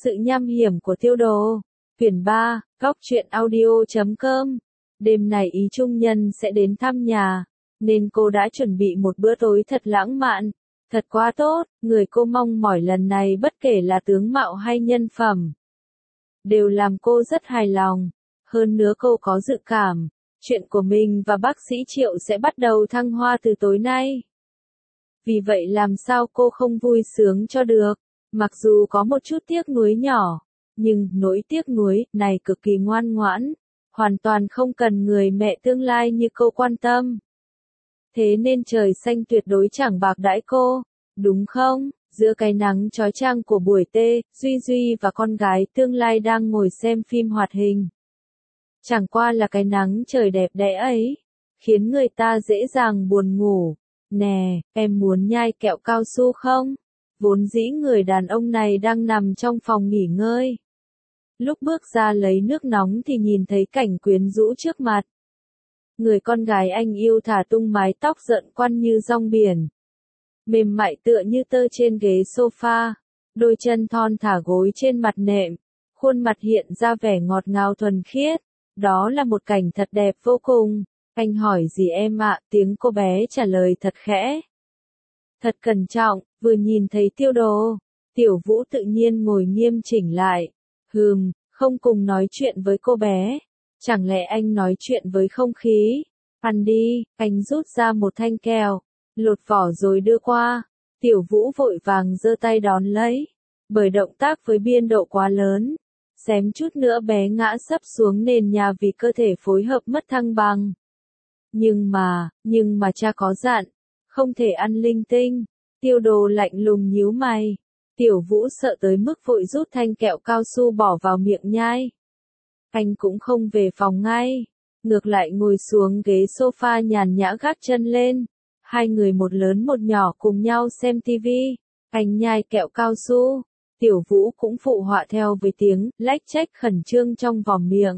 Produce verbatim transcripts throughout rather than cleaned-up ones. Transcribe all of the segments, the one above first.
Sự nham hiểm của tiêu đồ. Quyển ba, góc truyện audio chấm com. Đêm này ý trung nhân sẽ đến thăm nhà, nên cô đã chuẩn bị một bữa tối thật lãng mạn, thật quá tốt. Người cô mong mỏi lần này bất kể là tướng mạo hay nhân phẩm, đều làm cô rất hài lòng. Hơn nữa cô có dự cảm, chuyện của mình và bác sĩ Triệu sẽ bắt đầu thăng hoa từ tối nay. Vì vậy làm sao cô không vui sướng cho được, mặc dù có một chút tiếc nuối nhỏ, nhưng nỗi tiếc nuối này cực kỳ ngoan ngoãn, hoàn toàn không cần người mẹ tương lai như cô quan tâm. Thế nên trời xanh tuyệt đối chẳng bạc đãi cô, đúng không? Giữa cái nắng chói chang của buổi tê, Duy Duy và con gái tương lai đang ngồi xem phim hoạt hình. Chẳng qua là cái nắng trời đẹp đẽ ấy, khiến người ta dễ dàng buồn ngủ. Nè, em muốn nhai kẹo cao su không? Vốn dĩ người đàn ông này đang nằm trong phòng nghỉ ngơi. Lúc bước ra lấy nước nóng thì nhìn thấy cảnh quyến rũ trước mặt. Người con gái anh yêu thả tung mái tóc rợn quăn như rong biển, mềm mại tựa như tơ trên ghế sofa, đôi chân thon thả gối trên mặt nệm, khuôn mặt hiện ra vẻ ngọt ngào thuần khiết. Đó là một cảnh thật đẹp vô cùng. Anh hỏi gì em ạ? Tiếng cô bé trả lời thật khẽ, thật cẩn trọng. Vừa nhìn thấy tiêu đồ, Tiểu Vũ tự nhiên ngồi nghiêm chỉnh lại. Hừm, không cùng nói chuyện với cô bé. Chẳng lẽ anh nói chuyện với không khí? Ăn đi. Anh rút ra một thanh kẹo, lột vỏ rồi đưa qua. Tiểu Vũ vội vàng giơ tay đón lấy, bởi động tác với biên độ quá lớn, xém chút nữa bé ngã sấp xuống nền nhà vì cơ thể phối hợp mất thăng bằng. Nhưng mà, nhưng mà cha có dặn, không thể ăn linh tinh. Tiêu đồ lạnh lùng nhíu mày. Tiểu Vũ sợ tới mức vội rút thanh kẹo cao su bỏ vào miệng nhai. Anh cũng không về phòng ngay, ngược lại ngồi xuống ghế sofa nhàn nhã gác chân lên. Hai người một lớn một nhỏ cùng nhau xem tivi. Anh nhai kẹo cao su, Tiểu Vũ cũng phụ họa theo với tiếng lách chách khẩn trương trong vòng miệng.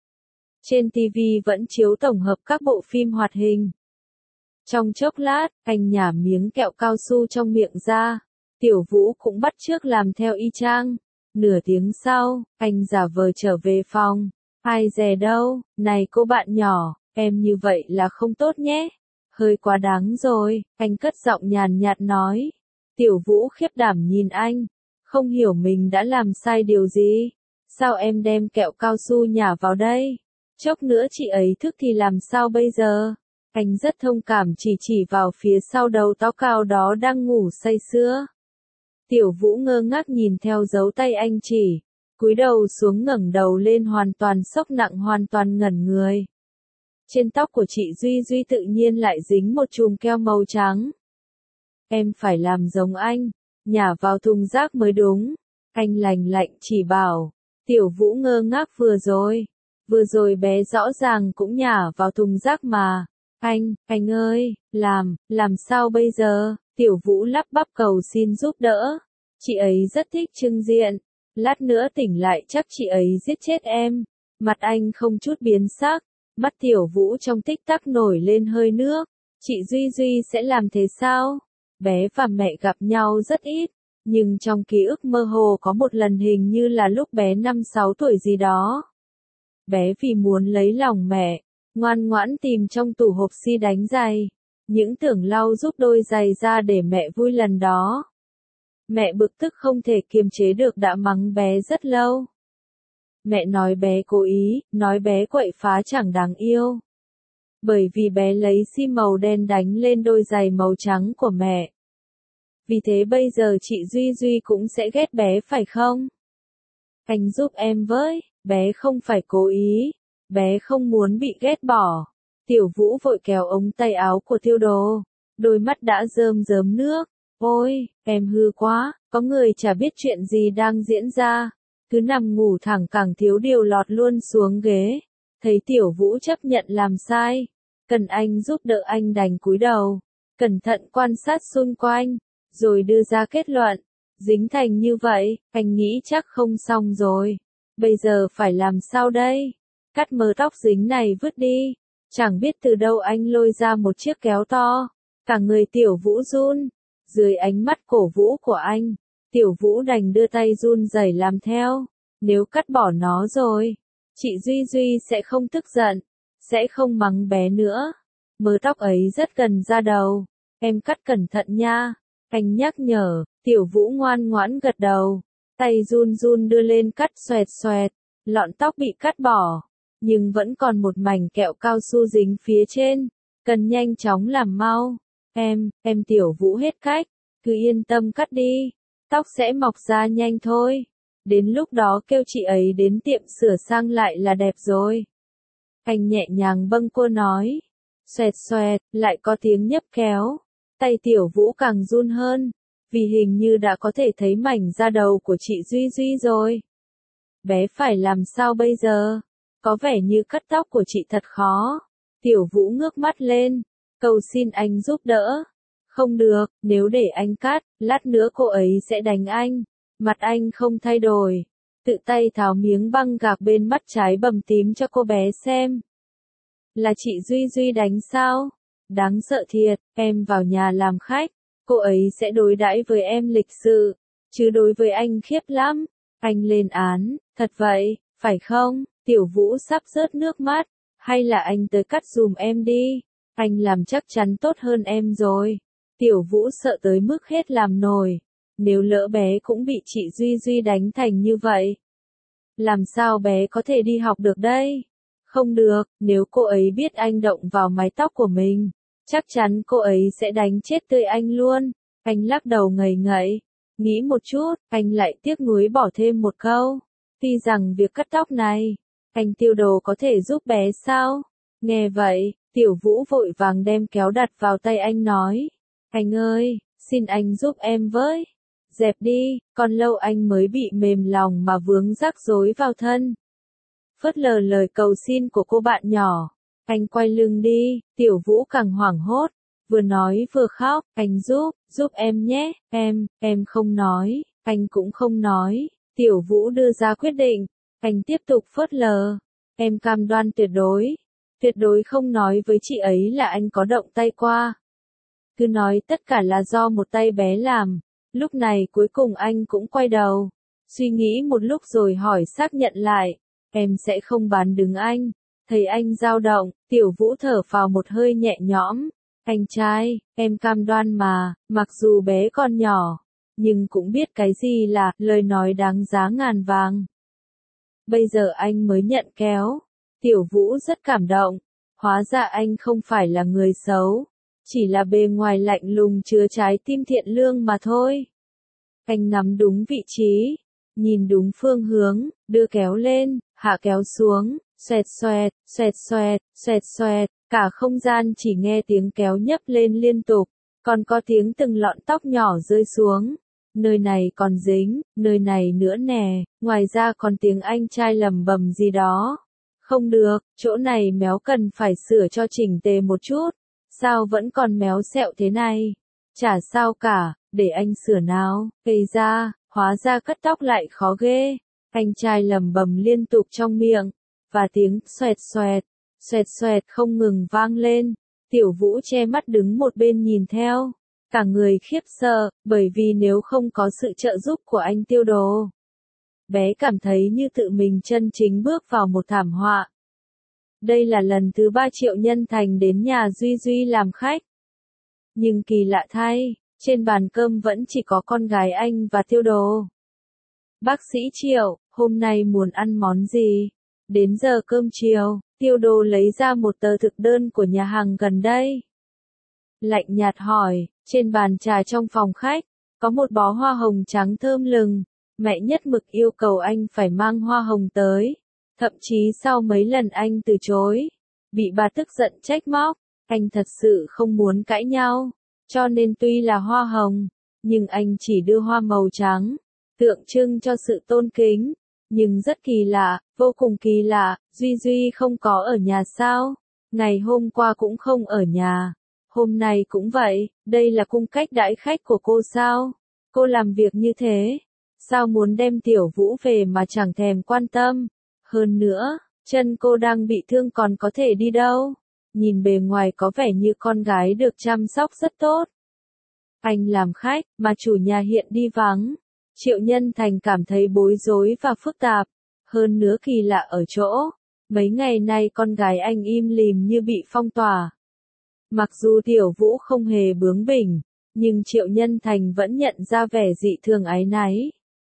Trên tivi vẫn chiếu tổng hợp các bộ phim hoạt hình. Trong chốc lát, anh nhả miếng kẹo cao su trong miệng ra. Tiểu Vũ cũng bắt chước làm theo y chang. Nửa tiếng sau, anh giả vờ trở về phòng. Ai dè đâu, này cô bạn nhỏ, em như vậy là không tốt nhé. Hơi quá đáng rồi, anh cất giọng nhàn nhạt nói. Tiểu Vũ khiếp đảm nhìn anh, không hiểu mình đã làm sai điều gì. Sao em đem kẹo cao su nhả vào đây? Chốc nữa chị ấy thức thì làm sao bây giờ? Anh rất thông cảm chỉ chỉ vào phía sau đầu tóc cao đó đang ngủ say sưa. Tiểu Vũ ngơ ngác nhìn theo dấu tay anh chỉ, cúi đầu xuống ngẩng đầu lên hoàn toàn sốc nặng hoàn toàn ngẩn người. Trên tóc của chị Duy Duy tự nhiên lại dính một chùm keo màu trắng. Em phải làm giống anh, nhả vào thùng rác mới đúng. Anh lành lạnh chỉ bảo. Tiểu Vũ ngơ ngác vừa rồi. Vừa rồi bé rõ ràng cũng nhả vào thùng rác mà. Anh, anh ơi, làm, làm sao bây giờ? Tiểu Vũ lắp bắp cầu xin giúp đỡ. Chị ấy rất thích trưng diện. Lát nữa tỉnh lại chắc chị ấy giết chết em. Mặt anh không chút biến sắc. Mắt Tiểu Vũ trong tích tắc nổi lên hơi nước. Chị Duy Duy sẽ làm thế sao? Bé và mẹ gặp nhau rất ít, nhưng trong ký ức mơ hồ có một lần hình như là lúc bé năm sáu tuổi gì đó. Bé vì muốn lấy lòng mẹ, ngoan ngoãn tìm trong tủ hộp xi đánh giày. Những tưởng lau giúp đôi giày ra để mẹ vui lần đó. Mẹ bực tức không thể kiềm chế được đã mắng bé rất lâu. Mẹ nói bé cố ý, nói bé quậy phá chẳng đáng yêu. Bởi vì bé lấy xi màu đen đánh lên đôi giày màu trắng của mẹ. Vì thế bây giờ chị Duy Duy cũng sẽ ghét bé phải không? Anh giúp em với, bé không phải cố ý, bé không muốn bị ghét bỏ. Tiểu Vũ vội kéo ống tay áo của tiêu đồ, đôi mắt đã rơm rớm nước. Ôi, em hư quá, có người chả biết chuyện gì đang diễn ra. Cứ nằm ngủ thẳng càng thiếu điều lọt luôn xuống ghế. Thấy Tiểu Vũ chấp nhận làm sai, cần anh giúp đỡ anh đành cúi đầu, cẩn thận quan sát xung quanh, rồi đưa ra kết luận. Dính thành như vậy, anh nghĩ chắc không xong rồi. Bây giờ phải làm sao đây? Cắt mớ tóc dính này vứt đi. Chẳng biết từ đâu anh lôi ra một chiếc kéo to. Cả người Tiểu Vũ run. Dưới ánh mắt cổ vũ của anh, Tiểu Vũ đành đưa tay run rẩy làm theo. Nếu cắt bỏ nó rồi, chị Duy Duy sẽ không tức giận, sẽ không mắng bé nữa. Mớ tóc ấy rất gần da đầu, em cắt cẩn thận nha. Anh nhắc nhở, Tiểu Vũ ngoan ngoãn gật đầu. Tay run run đưa lên cắt xoẹt xoẹt, lọn tóc bị cắt bỏ, nhưng vẫn còn một mảnh kẹo cao su dính phía trên, cần nhanh chóng làm mau. Em, em Tiểu Vũ hết cách, cứ yên tâm cắt đi, tóc sẽ mọc ra nhanh thôi. Đến lúc đó kêu chị ấy đến tiệm sửa sang lại là đẹp rồi. Anh nhẹ nhàng bâng quơ nói. Xoẹt xoẹt, lại có tiếng nhấp kéo. Tay Tiểu Vũ càng run hơn, vì hình như đã có thể thấy mảnh da đầu của chị Duy Duy rồi. Bé phải làm sao bây giờ? Có vẻ như cắt tóc của chị thật khó. Tiểu Vũ ngước mắt lên, cầu xin anh giúp đỡ. Không được, nếu để anh cắt, lát nữa cô ấy sẽ đánh anh. Mặt anh không thay đổi, tự tay tháo miếng băng gạc bên mắt trái bầm tím cho cô bé xem. Là chị Duy Duy đánh sao? Đáng sợ thiệt, em vào nhà làm khách, cô ấy sẽ đối đãi với em lịch sự, chứ đối với anh khiếp lắm. Anh lên án, thật vậy, phải không? Tiểu Vũ sắp rớt nước mắt, hay là anh tới cắt dùm em đi, anh làm chắc chắn tốt hơn em rồi. Tiểu Vũ sợ tới mức hết làm nổi. Nếu lỡ bé cũng bị chị Duy Duy đánh thành như vậy, làm sao bé có thể đi học được đây? Không được, nếu cô ấy biết anh động vào mái tóc của mình, chắc chắn cô ấy sẽ đánh chết tươi anh luôn. Anh lắc đầu ngây ngậy, nghĩ một chút, anh lại tiếc nuối bỏ thêm một câu. Tuy rằng việc cắt tóc này, anh Tiêu Đồ có thể giúp bé sao? Nghe vậy, Tiểu Vũ vội vàng đem kéo đặt vào tay anh nói. Anh ơi, xin anh giúp em với. Dẹp đi, còn lâu anh mới bị mềm lòng mà vướng rắc rối vào thân. Phớt lờ lời cầu xin của cô bạn nhỏ, anh quay lưng đi. Tiểu Vũ càng hoảng hốt, vừa nói vừa khóc. Anh giúp, giúp em nhé. Em, em không nói, anh cũng không nói. Tiểu Vũ đưa ra quyết định, anh tiếp tục phớt lờ. Em cam đoan tuyệt đối, tuyệt đối không nói với chị ấy là anh có động tay qua. Cứ nói tất cả là do một tay bé làm. Lúc này cuối cùng anh cũng quay đầu, suy nghĩ một lúc rồi hỏi xác nhận lại, em sẽ không bán đứng anh. Thấy anh dao động, Tiểu Vũ thở phào một hơi nhẹ nhõm. Anh trai, em cam đoan mà, mặc dù bé còn nhỏ, nhưng cũng biết cái gì là lời nói đáng giá ngàn vàng. Bây giờ anh mới nhận kéo. Tiểu Vũ rất cảm động, hóa ra anh không phải là người xấu. Chỉ là bề ngoài lạnh lùng chứa trái tim thiện lương mà thôi. Anh nắm đúng vị trí, nhìn đúng phương hướng, đưa kéo lên, hạ kéo xuống, xoẹt xoẹt, xoẹt xoẹt, xoẹt xoẹt, cả không gian chỉ nghe tiếng kéo nhấp lên liên tục, còn có tiếng từng lọn tóc nhỏ rơi xuống. Nơi này còn dính, nơi này nữa nè, ngoài ra còn tiếng anh trai lầm bầm gì đó. Không được, chỗ này méo cần phải sửa cho chỉnh tề một chút. Sao vẫn còn méo xẹo thế này? Chả sao cả, để anh sửa nào. Gây ra, hóa ra cắt tóc lại khó ghê. Anh trai lầm bầm liên tục trong miệng, và tiếng xoẹt xoẹt, xoẹt xoẹt không ngừng vang lên. Tiểu Vũ che mắt đứng một bên nhìn theo, cả người khiếp sợ, bởi vì nếu không có sự trợ giúp của anh Tiêu Đồ, bé cảm thấy như tự mình chân chính bước vào một thảm họa. Đây là lần thứ ba Triệu Nhân Thành đến nhà Duy Duy làm khách. Nhưng kỳ lạ thay, trên bàn cơm vẫn chỉ có con gái anh và Tiêu Đồ. Bác sĩ Triệu, hôm nay muốn ăn món gì? Đến giờ cơm chiều, Tiêu Đồ lấy ra một tờ thực đơn của nhà hàng gần đây. Lạnh nhạt hỏi, trên bàn trà trong phòng khách, có một bó hoa hồng trắng thơm lừng. Mẹ nhất mực yêu cầu anh phải mang hoa hồng tới. Thậm chí sau mấy lần anh từ chối, bị bà tức giận trách móc, anh thật sự không muốn cãi nhau, cho nên tuy là hoa hồng, nhưng anh chỉ đưa hoa màu trắng, tượng trưng cho sự tôn kính. Nhưng rất kỳ lạ, vô cùng kỳ lạ, Duy Duy không có ở nhà sao? Ngày hôm qua cũng không ở nhà, hôm nay cũng vậy, đây là cung cách đãi khách của cô sao? Cô làm việc như thế, sao muốn đem Tiểu Vũ về mà chẳng thèm quan tâm? Hơn nữa, chân cô đang bị thương còn có thể đi đâu? Nhìn bề ngoài có vẻ như con gái được chăm sóc rất tốt. Anh làm khách, mà chủ nhà hiện đi vắng. Triệu Nhân Thành cảm thấy bối rối và phức tạp, hơn nữa kỳ lạ ở chỗ, mấy ngày nay con gái anh im lìm như bị phong tỏa. Mặc dù Tiểu Vũ không hề bướng bỉnh, nhưng Triệu Nhân Thành vẫn nhận ra vẻ dị thường áy náy.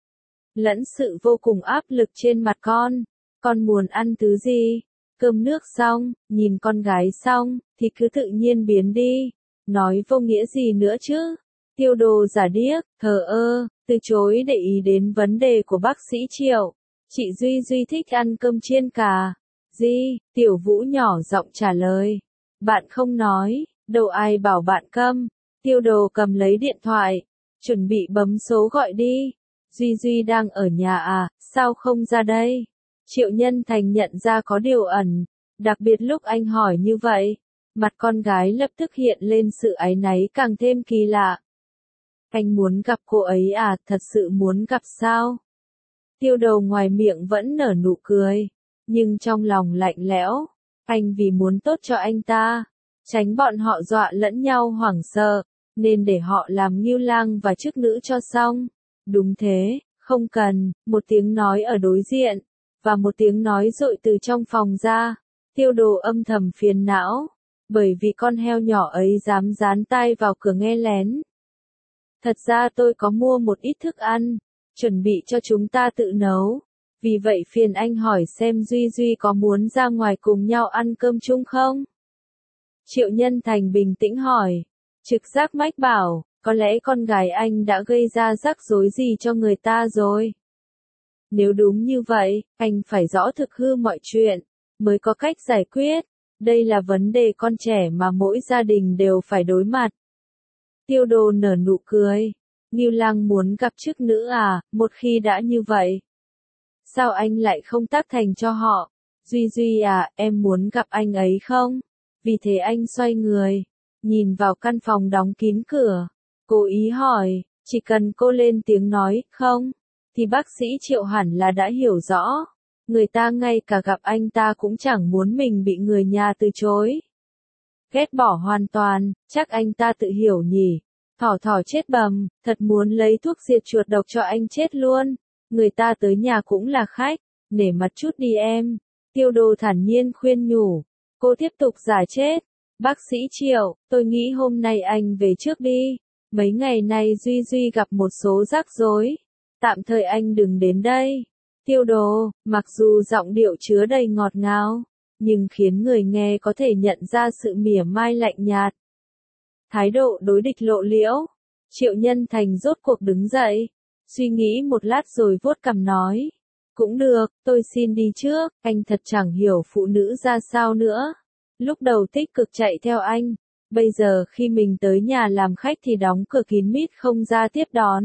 Lẫn sự vô cùng áp lực trên mặt con, con muốn ăn thứ gì? Cơm nước xong, nhìn con gái xong, thì cứ tự nhiên biến đi, nói vô nghĩa gì nữa chứ? Tiêu Đồ giả điếc, thờ ơ, từ chối để ý đến vấn đề của bác sĩ Triệu. Chị Duy Duy thích ăn cơm chiên cà. Gì? Tiểu Vũ nhỏ giọng trả lời. Bạn không nói, đâu ai bảo bạn câm. Tiêu Đồ cầm lấy điện thoại, chuẩn bị bấm số gọi đi. Duy Duy đang ở nhà à, sao không ra đây? Triệu Nhân Thành nhận ra có điều ẩn, đặc biệt lúc anh hỏi như vậy, mặt con gái lập tức hiện lên sự áy náy càng thêm kỳ lạ. Anh muốn gặp cô ấy à, thật sự muốn gặp sao? Tiêu Đầu ngoài miệng vẫn nở nụ cười, nhưng trong lòng lạnh lẽo, anh vì muốn tốt cho anh ta, tránh bọn họ dọa lẫn nhau hoảng sợ, nên để họ làm ngưu lang và chức nữ cho xong. Đúng thế, không cần, một tiếng nói ở đối diện, và một tiếng nói dội từ trong phòng ra. Tiêu Đồ âm thầm phiền não, bởi vì con heo nhỏ ấy dám dán tai vào cửa nghe lén. Thật ra tôi có mua một ít thức ăn, chuẩn bị cho chúng ta tự nấu. Vì vậy phiền anh hỏi xem Duy Duy có muốn ra ngoài cùng nhau ăn cơm chung không? Triệu Nhân Thành bình tĩnh hỏi. Trực giác mách bảo, có lẽ con gái anh đã gây ra rắc rối gì cho người ta rồi. Nếu đúng như vậy, anh phải rõ thực hư mọi chuyện, mới có cách giải quyết. Đây là vấn đề con trẻ mà mỗi gia đình đều phải đối mặt. Tiêu Đồ nở nụ cười. Ngưu Lang muốn gặp chức nữ à, một khi đã như vậy. Sao anh lại không tác thành cho họ? Duy Duy à, em muốn gặp anh ấy không? Vì thế anh xoay người, nhìn vào căn phòng đóng kín cửa, cố ý hỏi, chỉ cần cô lên tiếng nói, không, thì bác sĩ Triệu hẳn là đã hiểu rõ. Người ta ngay cả gặp anh ta cũng chẳng muốn mình bị người nhà từ chối. Ghét bỏ hoàn toàn, chắc anh ta tự hiểu nhỉ. Thỏ thỏ chết bầm, thật muốn lấy thuốc diệt chuột độc cho anh chết luôn. Người ta tới nhà cũng là khách, nể mặt chút đi em. Tiêu Đồ thản nhiên khuyên nhủ. Cô tiếp tục giả chết. Bác sĩ Triệu, tôi nghĩ hôm nay anh về trước đi. Mấy ngày nay Duy Duy gặp một số rắc rối. Tạm thời anh đừng đến đây. Tiêu Đồ, mặc dù giọng điệu chứa đầy ngọt ngào, nhưng khiến người nghe có thể nhận ra sự mỉa mai lạnh nhạt. Thái độ đối địch lộ liễu. Triệu Nhân Thành rốt cuộc đứng dậy, suy nghĩ một lát rồi vuốt cằm nói. Cũng được, tôi xin đi trước, anh thật chẳng hiểu phụ nữ ra sao nữa. Lúc đầu tích cực chạy theo anh, bây giờ khi mình tới nhà làm khách thì đóng cửa kín mít không ra tiếp đón.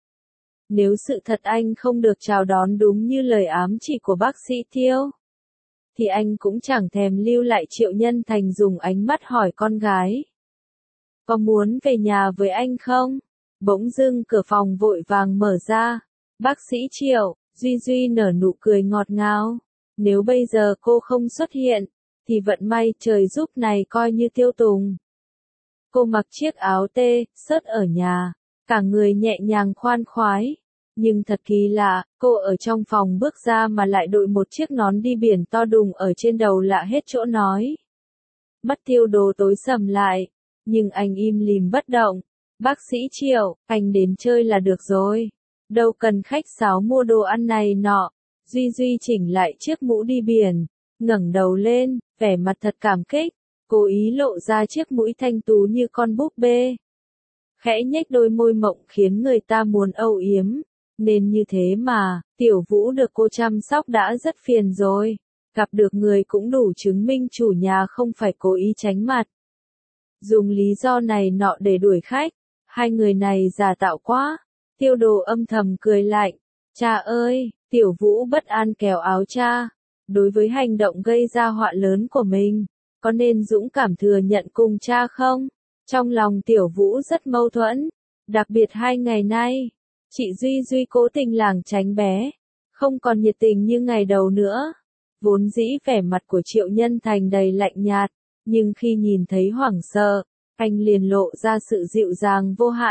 Nếu sự thật anh không được chào đón đúng như lời ám chỉ của bác sĩ Tiêu, thì anh cũng chẳng thèm lưu lại. Triệu Nhân Thành dùng ánh mắt hỏi con gái. Có muốn về nhà với anh không? Bỗng dưng cửa phòng vội vàng mở ra. Bác sĩ Triệu, Duy Duy nở nụ cười ngọt ngào. Nếu bây giờ cô không xuất hiện, thì vận may trời giúp này coi như tiêu tùng. Cô mặc chiếc áo tê, sớt ở nhà, cả người nhẹ nhàng khoan khoái. Nhưng thật kỳ lạ, cô ở trong phòng bước ra mà lại đội một chiếc nón đi biển to đùng ở trên đầu lạ hết chỗ nói. Mắt Tiêu Đồ tối sầm lại, nhưng anh im lìm bất động. Bác sĩ Triệu, anh đến chơi là được rồi. Đâu cần khách sáo mua đồ ăn này nọ. Duy Duy chỉnh lại chiếc mũ đi biển, ngẩng đầu lên, vẻ mặt thật cảm kích, cố ý lộ ra chiếc mũi thanh tú như con búp bê. Khẽ nhếch đôi môi mộng khiến người ta muốn âu yếm. Nên như thế mà, Tiểu Vũ được cô chăm sóc đã rất phiền rồi. Gặp được người cũng đủ chứng minh chủ nhà không phải cố ý tránh mặt. Dùng lý do này nọ để đuổi khách. Hai người này giả tạo quá. Tiêu Đồ âm thầm cười lạnh. Cha ơi, Tiểu Vũ bất an kéo áo cha. Đối với hành động gây ra họa lớn của mình, có nên dũng cảm thừa nhận cùng cha không? Trong lòng Tiểu Vũ rất mâu thuẫn. Đặc biệt hai ngày nay, chị Duy Duy cố tình lảng tránh bé, không còn nhiệt tình như ngày đầu nữa. Vốn dĩ vẻ mặt của Triệu Nhân Thành đầy lạnh nhạt, nhưng khi nhìn thấy hoảng sợ, anh liền lộ ra sự dịu dàng vô hạn.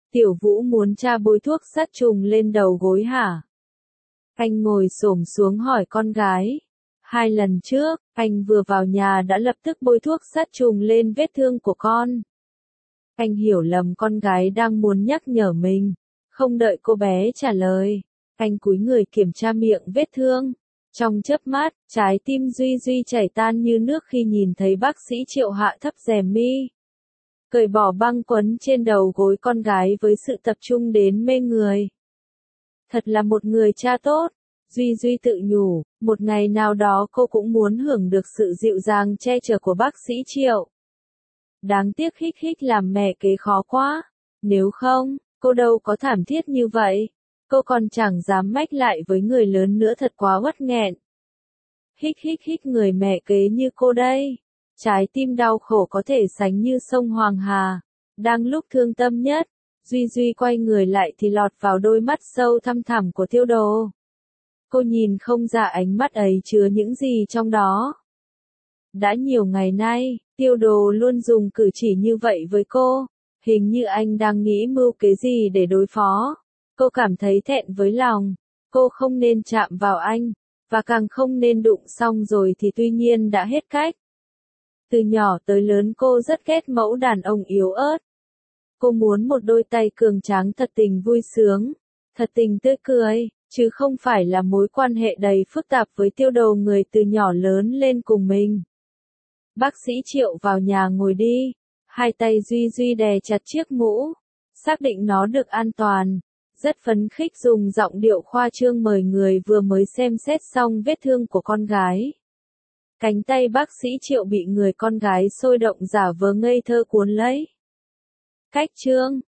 Tiểu Vũ muốn cha bôi thuốc sát trùng lên đầu gối hả? Anh ngồi xổm xuống hỏi con gái. Hai lần trước, anh vừa vào nhà đã lập tức bôi thuốc sát trùng lên vết thương của con. Anh hiểu lầm con gái đang muốn nhắc nhở mình. Không đợi cô bé trả lời, anh cúi người kiểm tra miệng vết thương. Trong chớp mắt, trái tim Duy Duy chảy tan như nước khi nhìn thấy bác sĩ Triệu hạ thấp rèm mi. Cởi bỏ băng quấn trên đầu gối con gái với sự tập trung đến mê người. Thật là một người cha tốt. Duy Duy tự nhủ, một ngày nào đó cô cũng muốn hưởng được sự dịu dàng che chở của bác sĩ Triệu. Đáng tiếc hích hích làm mẹ kế khó quá. Nếu không, cô đâu có thảm thiết như vậy. Cô còn chẳng dám mách lại với người lớn nữa, thật quá uất nghẹn. Hích hích hích, người mẹ kế như cô đây. Trái tim đau khổ có thể sánh như sông Hoàng Hà. Đang lúc thương tâm nhất, Duy Duy quay người lại thì lọt vào đôi mắt sâu thăm thẳm của Tiêu Đồ. Cô nhìn không ra ánh mắt ấy chứa những gì trong đó. Đã nhiều ngày nay, Tiêu Đồ luôn dùng cử chỉ như vậy với cô. Hình như anh đang nghĩ mưu kế gì để đối phó. Cô cảm thấy thẹn với lòng. Cô không nên chạm vào anh, và càng không nên đụng xong rồi thì tuy nhiên đã hết cách. Từ nhỏ tới lớn cô rất ghét mẫu đàn ông yếu ớt. Cô muốn một đôi tay cường tráng thật tình vui sướng, thật tình tươi cười, chứ không phải là mối quan hệ đầy phức tạp với Tiêu Đồ, người từ nhỏ lớn lên cùng mình. Bác sĩ Triệu vào nhà ngồi đi, hai tay Duy Duy đè chặt chiếc mũ, xác định nó được an toàn, rất phấn khích dùng giọng điệu khoa trương mời người vừa mới xem xét xong vết thương của con gái. Cánh tay bác sĩ Triệu bị người con gái sôi động giả vờ ngây thơ cuốn lấy. Cách chương